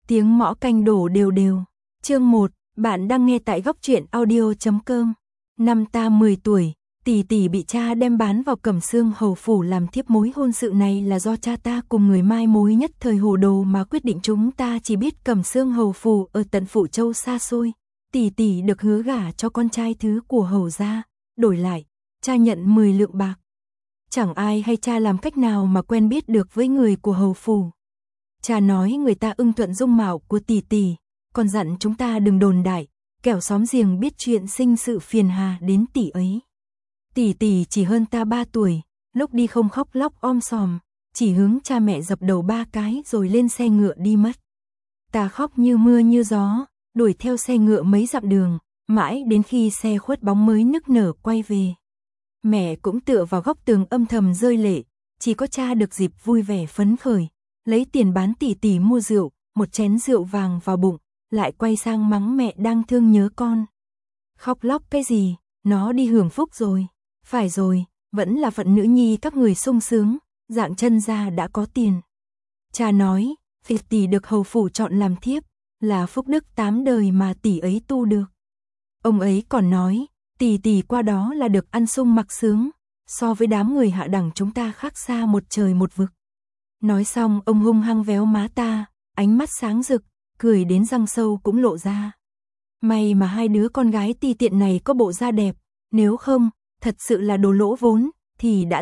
Tiếng mõ canh đổ đều đều. Chương 1, bạn đang nghe tại góc truyện audio.com. Năm ta 10 tuổi, tỷ tỷ bị cha đem bán vào Cẩm Xương hầu phủ làm thiếp. Mối hôn sự này là do cha ta cùng người mai mối nhất thời hồ đồ mà quyết định. Chúng ta chỉ biết Cẩm Xương hầu phủ ở tận Phụ Châu xa xôi. Tỷ tỷ được hứa gả cho con trai thứ của hầu gia, đổi lại, cha nhận 10 lượng bạc. Chẳng ai hay cha làm cách nào mà quen biết được với người của hầu phủ. Cha nói người ta ưng thuận dung mạo của tỷ tỷ, còn dặn chúng ta đừng đồn đại, kẻo xóm giềng biết chuyện sinh sự phiền hà đến tỷ ấy. Tỷ tỷ chỉ hơn ta 3 tuổi, lúc đi không khóc lóc om sòm, chỉ hướng cha mẹ dập đầu 3 cái rồi lên xe ngựa đi mất. Ta khóc như mưa như gió, đuổi theo xe ngựa mấy dặm đường, mãi đến khi xe khuất bóng mới nức nở quay về. Mẹ cũng tựa vào góc tường âm thầm rơi lệ, chỉ có cha được dịp vui vẻ phấn khởi, lấy tiền bán tỷ tỷ mua rượu, một chén rượu vàng vào bụng, lại quay sang mắng mẹ đang thương nhớ con. Khóc lóc cái gì, nó đi hưởng phúc rồi, phải rồi, vẫn là phận nữ nhi các người sung sướng, dạng chân ra đã có tiền. Cha nói, tỷ tỷ được hầu phủ chọn làm thiếp, là phúc đức 8 đời mà tỷ ấy tu được. Ông ấy còn nói, tỷ tỷ qua đó là được ăn sung mặc sướng, so với đám người hạ đẳng chúng ta khác xa một trời một vực. Nói xong ông hung hăng véo má ta, ánh mắt sáng rực, cười đến răng sâu cũng lộ ra. May mà hai đứa con gái ti tiện này có bộ da đẹp, nếu không, thật sự là đồ lỗ vốn, thì đã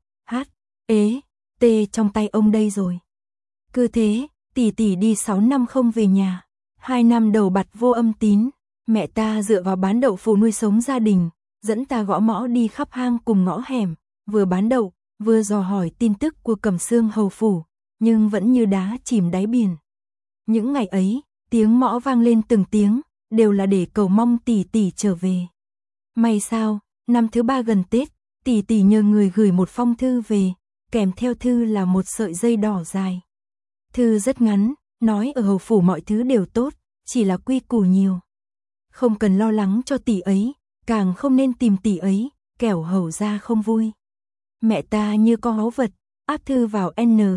tê trong tay ông đây rồi. Cứ thế, tỷ tỷ đi 6 năm không về nhà, 2 năm đầu bặt vô âm tín, mẹ ta dựa vào bán đậu phụ nuôi sống gia đình, dẫn ta gõ mõ đi khắp hang cùng ngõ hẻm, vừa bán đậu, vừa dò hỏi tin tức của Cẩm Xương hầu phủ, nhưng vẫn như đá chìm đáy biển. Những ngày ấy, tiếng mõ vang lên từng tiếng, đều là để cầu mong tỷ tỷ trở về. May sao, năm thứ 3 gần Tết, tỷ tỷ nhờ người gửi một phong thư về, kèm theo thư là một sợi dây đỏ dài. Thư rất ngắn, nói ở hầu phủ mọi thứ đều tốt, chỉ là quy củ nhiều. Không cần lo lắng cho tỷ ấy, càng không nên tìm tỷ ấy, kẻo hầu gia không vui. Mẹ ta như có báu vật, áp thư vào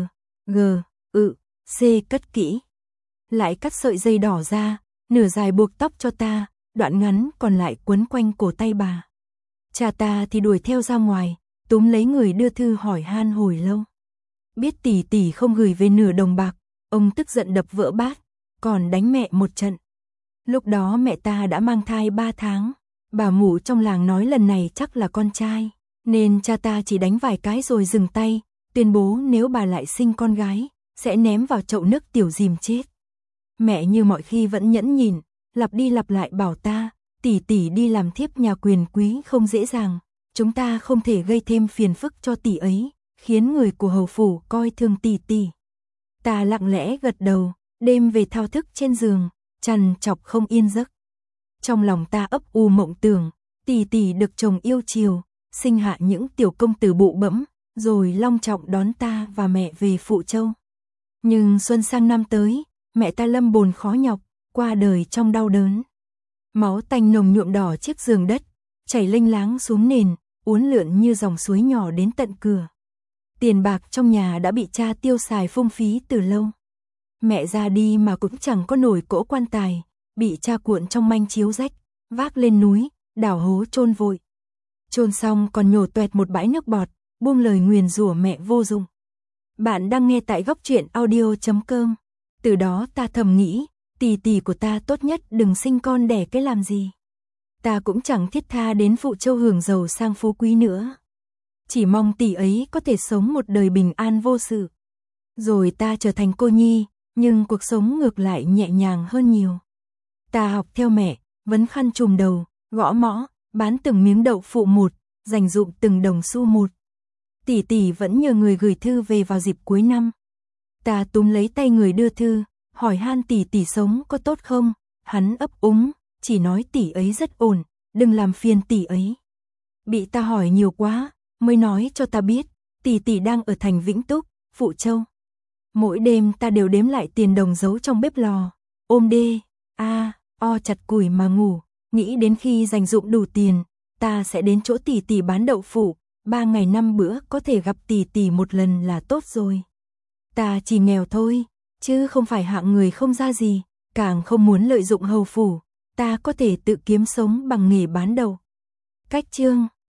C cất kỹ. Lại cắt sợi dây đỏ ra, nửa dài buộc tóc cho ta, đoạn ngắn còn lại quấn quanh cổ tay bà. Cha ta thì đuổi theo ra ngoài, túm lấy người đưa thư hỏi han hồi lâu. Biết tỷ tỷ không gửi về nửa đồng bạc, ông tức giận đập vỡ bát, còn đánh mẹ một trận. Lúc đó mẹ ta đã mang thai 3 tháng, bà mụ trong làng nói lần này chắc là con trai, nên cha ta chỉ đánh vài cái rồi dừng tay, tuyên bố nếu bà lại sinh con gái, sẽ ném vào chậu nước tiểu dìm chết. Mẹ như mọi khi vẫn nhẫn nhịn, lặp đi lặp lại bảo ta, tỷ tỷ đi làm thiếp nhà quyền quý không dễ dàng, chúng ta không thể gây thêm phiền phức cho tỷ ấy, khiến người của hầu phủ coi thường tỷ tỷ. Ta lặng lẽ gật đầu, đêm về thao thức trên giường, trằn trọc không yên giấc. Trong lòng ta ấp u mộng tưởng, tỷ tỷ được chồng yêu chiều, sinh hạ những tiểu công tử bụ bẫm, rồi long trọng đón ta và mẹ về Phụ Châu. Nhưng xuân sang năm tới, mẹ ta lâm bồn khó nhọc, qua đời trong đau đớn. Máu tanh nồng nhuộm đỏ chiếc giường đất, chảy lênh láng xuống nền, uốn lượn như dòng suối nhỏ đến tận cửa. Tiền bạc trong nhà đã bị cha tiêu xài phung phí từ lâu. Mẹ ra đi mà cũng chẳng có nổi cỗ quan tài, bị cha cuộn trong manh chiếu rách, vác lên núi, đào hố chôn vội. Chôn xong còn nhổ toẹt một bãi nước bọt, buông lời nguyền rủa mẹ vô dụng. Bạn đang nghe tại góc truyện audio.com. Từ đó ta thầm nghĩ, tỷ tỷ của ta tốt nhất đừng sinh con đẻ cái làm gì. Ta cũng chẳng thiết tha đến Phụ Châu hưởng giàu sang phú quý nữa. Chỉ mong tỷ ấy có thể sống một đời bình an vô sự. Rồi ta trở thành cô nhi, nhưng cuộc sống ngược lại nhẹ nhàng hơn nhiều. Ta học theo mẹ, vấn khăn trùm đầu, gõ mõ, bán từng miếng đậu phụ một, dành dụm từng đồng xu một. Tỷ tỷ vẫn nhờ người gửi thư về vào dịp cuối năm. Ta túm lấy tay người đưa thư, hỏi han tỷ tỷ sống có tốt không, hắn ấp úng, chỉ nói tỷ ấy rất ổn, đừng làm phiền tỷ ấy. Bị ta hỏi nhiều quá, mới nói cho ta biết, tỷ tỷ đang ở thành Vĩnh Túc, Phụ Châu. Mỗi đêm ta đều đếm lại tiền đồng giấu trong bếp lò, ôm chặt củi mà ngủ, nghĩ đến khi dành dụm đủ tiền, ta sẽ đến chỗ tỷ tỷ bán đậu phụ, 3 ngày 5 bữa có thể gặp tỷ tỷ một lần là tốt rồi. Ta chỉ nghèo thôi, chứ không phải hạng người không ra gì, càng không muốn lợi dụng hầu phủ, ta có thể tự kiếm sống bằng nghề bán đậu. Cách chương